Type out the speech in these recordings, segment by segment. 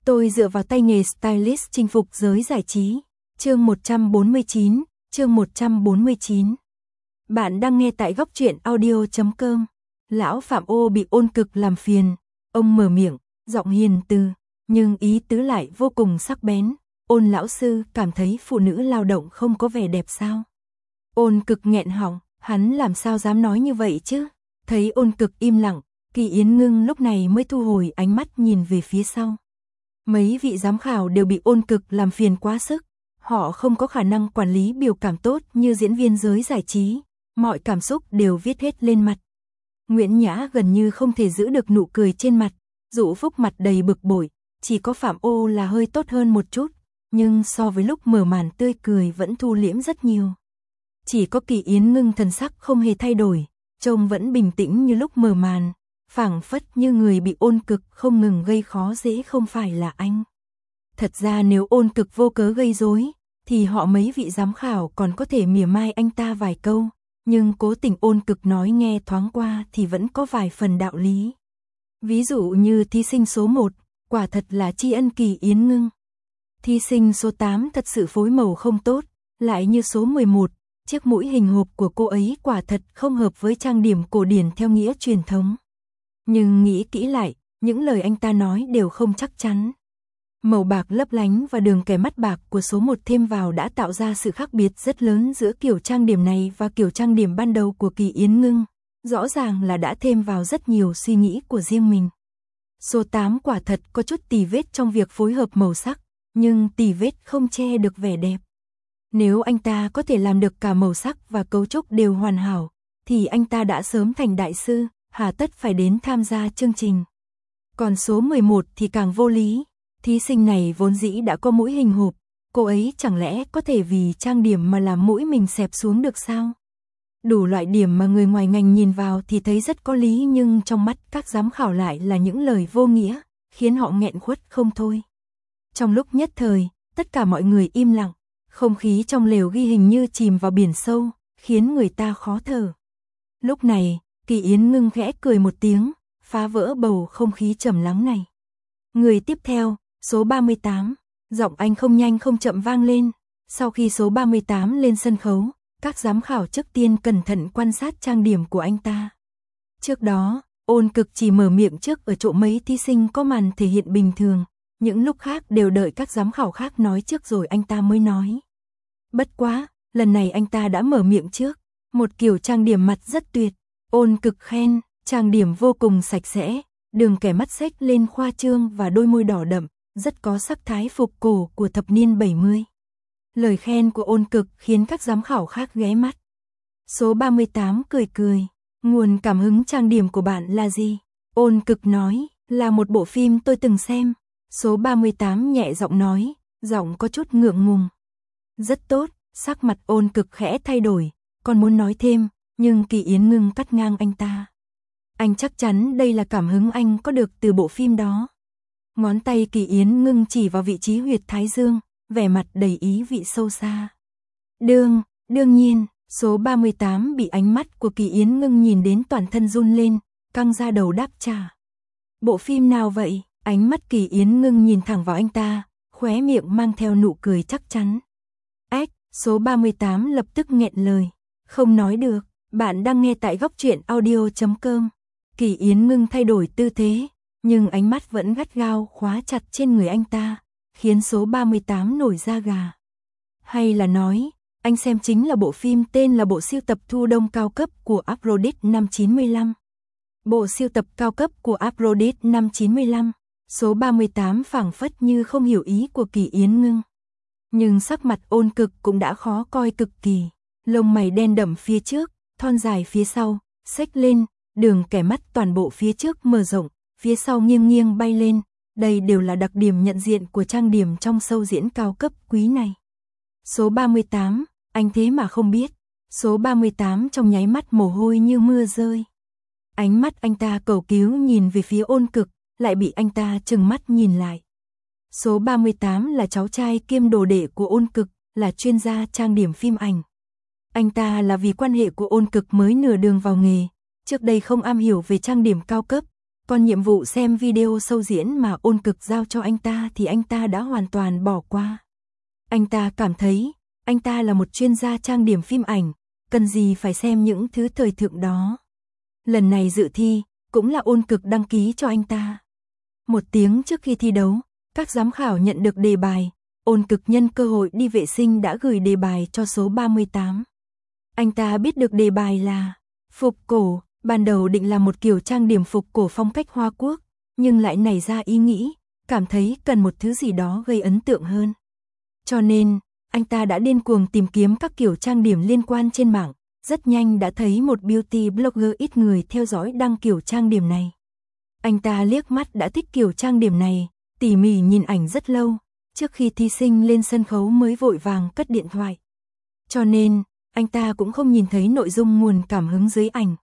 Tôi dựa vào tay nghề stylist chinh phục giới giải trí. Chương 149, chương 149. Bạn đang nghe tại góc truyện audio.com. Lão Phạm Ô bị Ôn Cực làm phiền. Ông mở miệng, giọng hiền từ, nhưng ý tứ lại vô cùng sắc bén. Ôn lão sư cảm thấy phụ nữ lao động không có vẻ đẹp sao? Ôn Cực nghẹn họng, hắn làm sao dám nói như vậy chứ? Thấy Ôn Cực im lặng, Kỳ Yến Ngưng lúc này mới thu hồi ánh mắt nhìn về phía sau. Mấy vị giám khảo đều bị Ôn Cực làm phiền quá sức. Họ không có khả năng quản lý biểu cảm tốt như diễn viên giới giải trí. Mọi cảm xúc đều viết hết lên mặt. Nguyễn Nhã gần như không thể giữ được nụ cười trên mặt. Dụ Phúc mặt đầy bực bội. Chỉ có Phạm Ô là hơi tốt hơn một chút. Nhưng so với lúc mở màn tươi cười vẫn thu liễm rất nhiều. Chỉ có Kỳ Yến Ngưng thần sắc không hề thay đổi. Trông vẫn bình tĩnh như lúc mở màn. Phảng phất như người bị Ôn Cực không ngừng gây khó dễ không phải là anh. Thật ra nếu Ôn Cực vô cớ gây rối, thì họ mấy vị giám khảo còn có thể mỉa mai anh ta vài câu, nhưng cố tình Ôn Cực nói nghe thoáng qua thì vẫn có vài phần đạo lý. Ví dụ như thí sinh số 1, quả thật là tri ân Kỳ Yến Ngưng. Thí sinh số 8 thật sự phối màu không tốt, lại như số 11, chiếc mũi hình hộp của cô ấy quả thật không hợp với trang điểm cổ điển theo nghĩa truyền thống. Nhưng nghĩ kỹ lại, những lời anh ta nói đều không chắc chắn. Màu bạc lấp lánh và đường kẻ mắt bạc của số 1 thêm vào đã tạo ra sự khác biệt rất lớn giữa kiểu trang điểm này và kiểu trang điểm ban đầu của Kỳ Yến Ngưng. Rõ ràng là đã thêm vào rất nhiều suy nghĩ của riêng mình. Số 8 quả thật có chút tì vết trong việc phối hợp màu sắc, nhưng tì vết không che được vẻ đẹp. Nếu anh ta có thể làm được cả màu sắc và cấu trúc đều hoàn hảo, thì anh ta đã sớm thành đại sư, hà tất phải đến tham gia chương trình. Còn số 11 thì càng vô lý. Thí sinh này vốn dĩ đã có mũi hình hộp, cô ấy chẳng lẽ có thể vì trang điểm mà làm mũi mình xẹp xuống được sao? Đủ loại điểm mà người ngoài ngành nhìn vào thì thấy rất có lý, nhưng trong mắt các giám khảo lại là những lời vô nghĩa, khiến họ nghẹn khuất không thôi. Trong lúc nhất thời, tất cả mọi người im lặng, không khí trong lều ghi hình như chìm vào biển sâu, khiến người ta khó thở. Lúc này, Kỳ Yến Ngưng khẽ cười một tiếng, phá vỡ bầu không khí trầm lắng này. Người tiếp theo, số 38, giọng anh không nhanh không chậm vang lên. Sau khi số 38 lên sân khấu, các giám khảo trước tiên cẩn thận quan sát trang điểm của anh ta. Trước đó, Ôn Cực chỉ mở miệng trước ở chỗ mấy thí sinh có màn thể hiện bình thường, những lúc khác đều đợi các giám khảo khác nói trước rồi anh ta mới nói. Bất quá, lần này anh ta đã mở miệng trước, một kiểu trang điểm mặt rất tuyệt. Ôn Cực khen, trang điểm vô cùng sạch sẽ, đường kẻ mắt xếch lên khoa trương và đôi môi đỏ đậm, rất có sắc thái phục cổ của thập niên 70. Lời khen của Ôn Cực khiến các giám khảo khác ghé mắt. Số 38 cười cười, nguồn cảm hứng trang điểm của bạn là gì? Ôn Cực nói, là một bộ phim tôi từng xem. Số 38 nhẹ giọng nói, giọng có chút ngượng ngùng. Rất tốt, sắc mặt Ôn Cực khẽ thay đổi, còn muốn nói thêm, nhưng Kỳ Yến Ngưng cắt ngang anh ta. Anh chắc chắn đây là cảm hứng anh có được từ bộ phim đó. Ngón tay Kỳ Yến Ngưng chỉ vào vị trí huyệt thái dương, vẻ mặt đầy ý vị sâu xa. Đương nhiên, số 38 bị ánh mắt của Kỳ Yến Ngưng nhìn đến toàn thân run lên, căng ra đầu đáp trả. Bộ phim nào vậy? Ánh mắt Kỳ Yến Ngưng nhìn thẳng vào anh ta, khóe miệng mang theo nụ cười chắc chắn. Số 38 lập tức nghẹn lời. Không nói được, bạn đang nghe tại góc truyện audio.com. Kỳ Yến Ngưng thay đổi tư thế, nhưng ánh mắt vẫn gắt gao khóa chặt trên người anh ta, khiến số 38 nổi da gà. Hay là nói, anh xem chính là bộ phim tên là bộ sưu tập thu đông cao cấp của Aphrodite năm 95. Bộ sưu tập cao cấp của Aphrodite năm 95, số 38 phảng phất như không hiểu ý của Kỳ Yến Ngưng. Nhưng sắc mặt Ôn Cực cũng đã khó coi cực kỳ, lông mày đen đậm phía trước, thon dài phía sau, xếch lên, đường kẻ mắt toàn bộ phía trước mở rộng, phía sau nghiêng nghiêng bay lên, đây đều là đặc điểm nhận diện của trang điểm trong show diễn cao cấp quý này. Số 38, anh thế mà không biết. Số 38 trong nháy mắt mồ hôi như mưa rơi. Ánh mắt anh ta cầu cứu nhìn về phía Ôn Cực, lại bị anh ta trừng mắt nhìn lại. Số 38 là cháu trai kiêm đồ đệ của Ôn Cực, là chuyên gia trang điểm phim ảnh. Anh ta là vì quan hệ của Ôn Cực mới nửa đường vào nghề, trước đây không am hiểu về trang điểm cao cấp, Còn nhiệm vụ xem video show diễn mà Ôn Cực giao cho anh ta thì anh ta đã hoàn toàn bỏ qua. Anh ta cảm thấy, anh ta là một chuyên gia trang điểm phim ảnh, cần gì phải xem những thứ thời thượng đó. Lần này dự thi, cũng là Ôn Cực đăng ký cho anh ta. 1 tiếng trước khi thi đấu, các giám khảo nhận được đề bài, Ôn Cực nhân cơ hội đi vệ sinh đã gửi đề bài cho số 38. Anh ta biết được đề bài là phục cổ, ban đầu định làm một kiểu trang điểm phục cổ phong cách Hoa Quốc, nhưng lại nảy ra ý nghĩ, cảm thấy cần một thứ gì đó gây ấn tượng hơn. Cho nên, anh ta đã điên cuồng tìm kiếm các kiểu trang điểm liên quan trên mạng, rất nhanh đã thấy một beauty blogger ít người theo dõi đăng kiểu trang điểm này. Anh ta liếc mắt đã thích kiểu trang điểm này, tỉ mỉ nhìn ảnh rất lâu, trước khi thí sinh lên sân khấu mới vội vàng cất điện thoại. Cho nên, anh ta cũng không nhìn thấy nội dung nguồn cảm hứng dưới ảnh.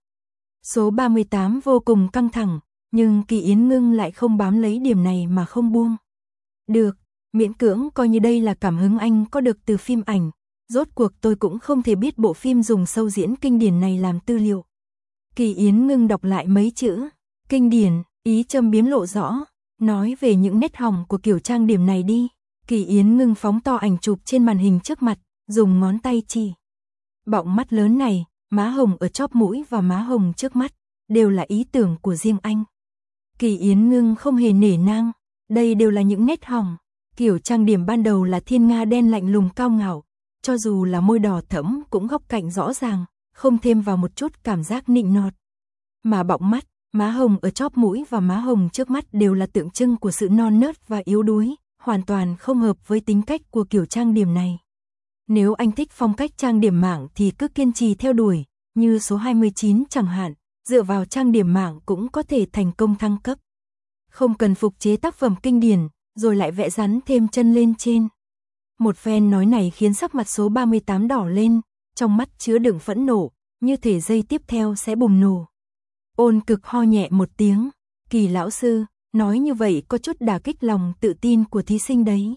Số 38 vô cùng căng thẳng, nhưng Kỳ Yến Ngưng lại không bám lấy điểm này mà không buông. Được, miễn cưỡng coi như đây là cảm hứng anh có được từ phim ảnh, rốt cuộc tôi cũng không thể biết bộ phim dùng show diễn kinh điển này làm tư liệu. Kỳ Yến Ngưng đọc lại mấy chữ, kinh điển, ý châm biếm lộ rõ, nói về những nét hỏng của kiểu trang điểm này đi. Kỳ Yến Ngưng phóng to ảnh chụp trên màn hình trước mặt, dùng ngón tay chỉ. Bọng mắt lớn này, má hồng ở chóp mũi và má hồng trước mắt, đều là ý tưởng của riêng anh. Kỳ Yến Ngưng không hề nể nang, đây đều là những nét hỏng. Kiểu trang điểm ban đầu là thiên nga đen lạnh lùng cao ngạo, cho dù là môi đỏ thẫm cũng góc cạnh rõ ràng, không thêm vào một chút cảm giác nịnh nọt. Mà bọng mắt, má hồng ở chóp mũi và má hồng trước mắt đều là tượng trưng của sự non nớt và yếu đuối, hoàn toàn không hợp với tính cách của kiểu trang điểm này. Nếu anh thích phong cách trang điểm mạng thì cứ kiên trì theo đuổi, như số 29 chẳng hạn, dựa vào trang điểm mạng cũng có thể thành công thăng cấp. Không cần phục chế tác phẩm kinh điển, rồi lại vẽ rắn thêm chân lên trên. Một phen nói này khiến sắc mặt số 38 đỏ lên, trong mắt chứa đựng phẫn nộ, như thể giây tiếp theo sẽ bùng nổ. Ôn Cực ho nhẹ một tiếng, Kỳ lão sư, nói như vậy có chút đả kích lòng tự tin của thí sinh đấy.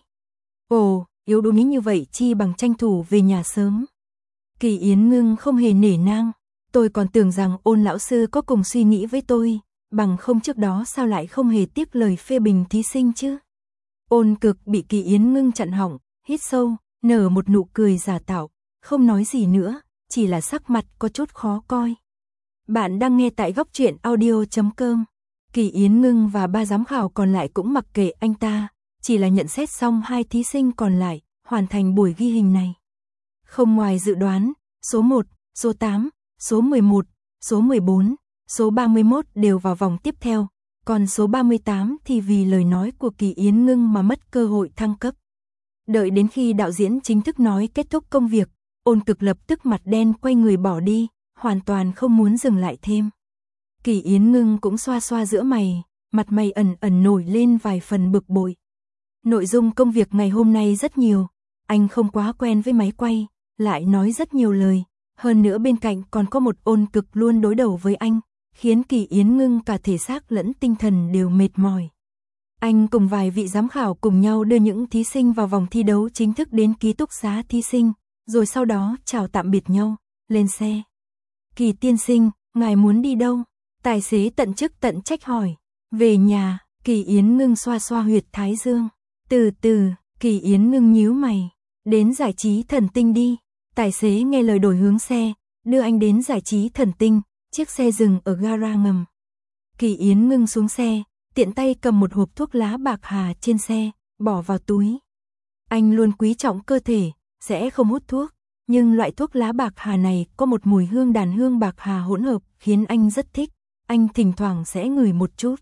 Ồ, yếu đuối như vậy chi bằng tranh thủ về nhà sớm. Kỳ Yến Ngưng không hề nể nang, tôi còn tưởng rằng Ôn lão sư có cùng suy nghĩ với tôi, bằng không trước đó sao lại không hề tiếp lời phê bình thí sinh chứ. Ôn Cực bị Kỳ Yến Ngưng chặn họng, hít sâu, nở một nụ cười giả tạo, không nói gì nữa, chỉ là sắc mặt có chút khó coi. Bạn đang nghe tại góc truyện audio.com. Kỳ Yến Ngưng và 3 giám khảo còn lại cũng mặc kệ anh ta, chỉ là nhận xét xong 2 thí sinh còn lại, hoàn thành buổi ghi hình này. Không ngoài dự đoán, số 1, số 8, số 11, số 14, số 31 đều vào vòng tiếp theo, còn số 38 thì vì lời nói của Kỳ Yến Ngưng mà mất cơ hội thăng cấp. Đợi đến khi đạo diễn chính thức nói kết thúc công việc, Ôn Cực lập tức mặt đen quay người bỏ đi, hoàn toàn không muốn dừng lại thêm. Kỳ Yến Ngưng cũng xoa xoa giữa mày, mặt mày ẩn ẩn nổi lên vài phần bực bội. Nội dung công việc ngày hôm nay rất nhiều, anh không quá quen với máy quay, lại nói rất nhiều lời, hơn nữa bên cạnh còn có một Ôn Cực luôn đối đầu với anh, khiến Kỳ Yến Ngưng cả thể xác lẫn tinh thần đều mệt mỏi. Anh cùng vài vị giám khảo cùng nhau đưa những thí sinh vào vòng thi đấu chính thức đến ký túc xá thí sinh, rồi sau đó chào tạm biệt nhau, lên xe. Kỳ tiên sinh, ngài muốn đi đâu? Tài xế tận chức tận trách hỏi. Về nhà, Kỳ Yến Ngưng xoa xoa huyệt thái dương. Từ từ, Kỳ Yến Ngưng nhíu mày. Đến giải trí Thần Tinh đi. Tài xế nghe lời đổi hướng xe, đưa anh đến giải trí Thần Tinh, chiếc xe dừng ở gara ngầm. Kỳ Yến Ngưng xuống xe, tiện tay cầm một hộp thuốc lá bạc hà trên xe, bỏ vào túi. Anh luôn quý trọng cơ thể, sẽ không hút thuốc, nhưng loại thuốc lá bạc hà này có một mùi hương đàn hương bạc hà hỗn hợp khiến anh rất thích, anh thỉnh thoảng sẽ ngửi một chút.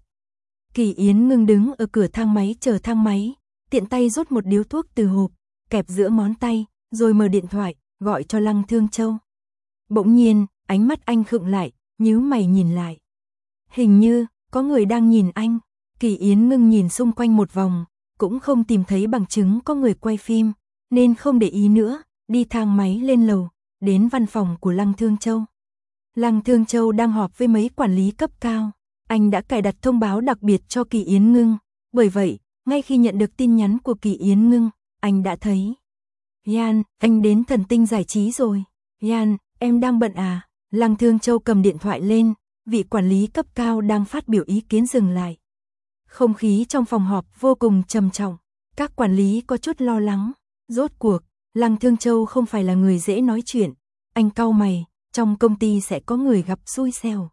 Kỳ Yến Ngưng đứng ở cửa thang máy chờ thang máy, tiện tay rút một điếu thuốc từ hộp, kẹp giữa ngón tay, rồi mở điện thoại, gọi cho Lăng Thương Châu. Bỗng nhiên, ánh mắt anh khựng lại, nhíu mày nhìn lại. Hình như, có người đang nhìn anh. Kỳ Yến Ngưng nhìn xung quanh một vòng, cũng không tìm thấy bằng chứng có người quay phim, nên không để ý nữa, đi thang máy lên lầu, đến văn phòng của Lăng Thương Châu. Lăng Thương Châu đang họp với mấy quản lý cấp cao, anh đã cài đặt thông báo đặc biệt cho Kỳ Yến Ngưng, bởi vậy, ngay khi nhận được tin nhắn của Kỳ Yến Ngưng, anh đã thấy. Yan, anh đến Thần Tinh giải trí rồi. Yan, em đang bận à? Lăng Thương Châu cầm điện thoại lên, vị quản lý cấp cao đang phát biểu ý kiến dừng lại. Không khí trong phòng họp vô cùng trầm trọng, các quản lý có chút lo lắng, rốt cuộc, Lăng Thương Châu không phải là người dễ nói chuyện, anh cau mày, trong công ty sẽ có người gặp xui xẻo.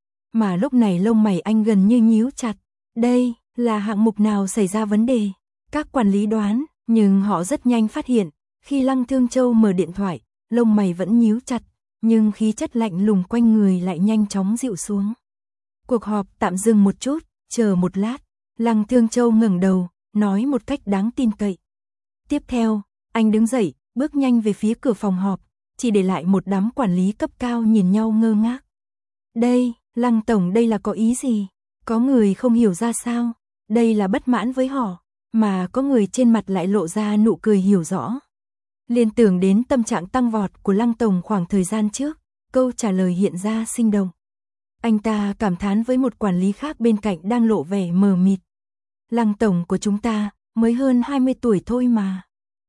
Mà lúc này lông mày anh gần như nhíu chặt, đây là hạng mục nào xảy ra vấn đề? Các quản lý đoán, nhưng họ rất nhanh phát hiện, khi Lăng Thương Châu mở điện thoại, lông mày vẫn nhíu chặt, nhưng khí chất lạnh lùng quanh người lại nhanh chóng dịu xuống. Cuộc họp tạm dừng một chút, chờ một lát, Lăng Thương Châu ngẩng đầu, nói một cách đáng tin cậy. Tiếp theo, anh đứng dậy, bước nhanh về phía cửa phòng họp, chỉ để lại một đám quản lý cấp cao nhìn nhau ngơ ngác. Đây, Lăng Tổng đây là có ý gì? Có người không hiểu ra sao? Đây là bất mãn với họ, mà có người trên mặt lại lộ ra nụ cười hiểu rõ. Liên tưởng đến tâm trạng tăng vọt của Lăng Tổng khoảng thời gian trước, câu trả lời hiện ra sinh động. Anh ta cảm thán với một quản lý khác bên cạnh đang lộ vẻ mờ mịt. Lăng Tổng của chúng ta mới hơn 20 tuổi thôi mà.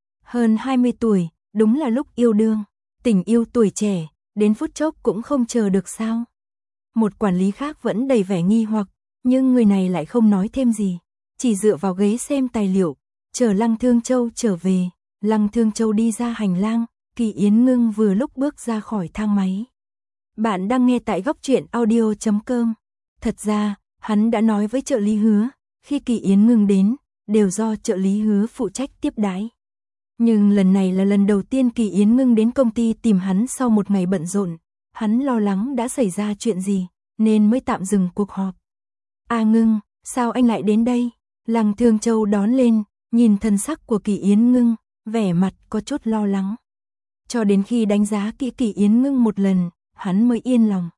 Hơn 20 tuổi, đúng là lúc yêu đương, tình yêu tuổi trẻ, đến phút chốc cũng không chờ được sao. Một quản lý khác vẫn đầy vẻ nghi hoặc, nhưng người này lại không nói thêm gì, chỉ dựa vào ghế xem tài liệu, chờ Lăng Thương Châu trở về. Lăng Thương Châu đi ra hành lang, Kỳ Yến Ngưng vừa lúc bước ra khỏi thang máy. Bạn đang nghe tại góc truyện audio.com. Thật ra, hắn đã nói với trợ lý Hứa, khi Kỳ Yến Ngưng đến, đều do trợ lý Hứa phụ trách tiếp đãi. Nhưng lần này là lần đầu tiên Kỳ Yến Ngưng đến công ty tìm hắn sau một ngày bận rộn. Hắn lo lắng đã xảy ra chuyện gì, nên mới tạm dừng cuộc họp. A Ngưng, sao anh lại đến đây? Lăng Thương Châu đón lên, nhìn thân sắc của Kỳ Yến Ngưng, vẻ mặt có chút lo lắng. Cho đến khi đánh giá kỹ Kỳ Yến Ngưng một lần, hắn mới yên lòng.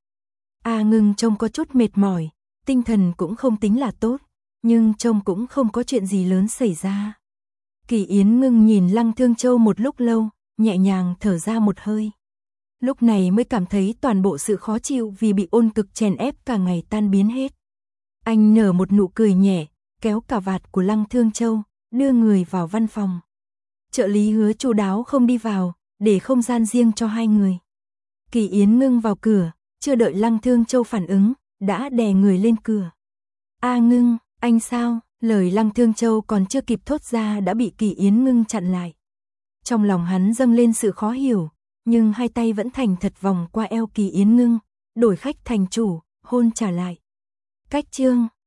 A Ngưng trông có chút mệt mỏi, tinh thần cũng không tính là tốt, nhưng trông cũng không có chuyện gì lớn xảy ra. Kỳ Yến Ngưng nhìn Lăng Thương Châu một lúc lâu, nhẹ nhàng thở ra một hơi. Lúc này mới cảm thấy toàn bộ sự khó chịu vì bị ôn cực chèn ép cả ngày tan biến hết. Anh nở một nụ cười nhẹ, kéo cà vạt của Lăng Thương Châu, đưa người vào văn phòng. Trợ lý Hứa chu đáo không đi vào, để không gian riêng cho hai người. Kỳ Yến Ngưng vào cửa, chưa đợi Lăng Thương Châu phản ứng, đã đè người lên cửa. A Ngưng, anh sao? Lời Lăng Thương Châu còn chưa kịp thốt ra đã bị Kỳ Yến Ngưng chặn lại. Trong lòng hắn dâng lên sự khó hiểu, nhưng hai tay vẫn thành thật vòng qua eo Kỳ Yến Ngưng, đổi khách thành chủ, hôn trả lại. Cách chương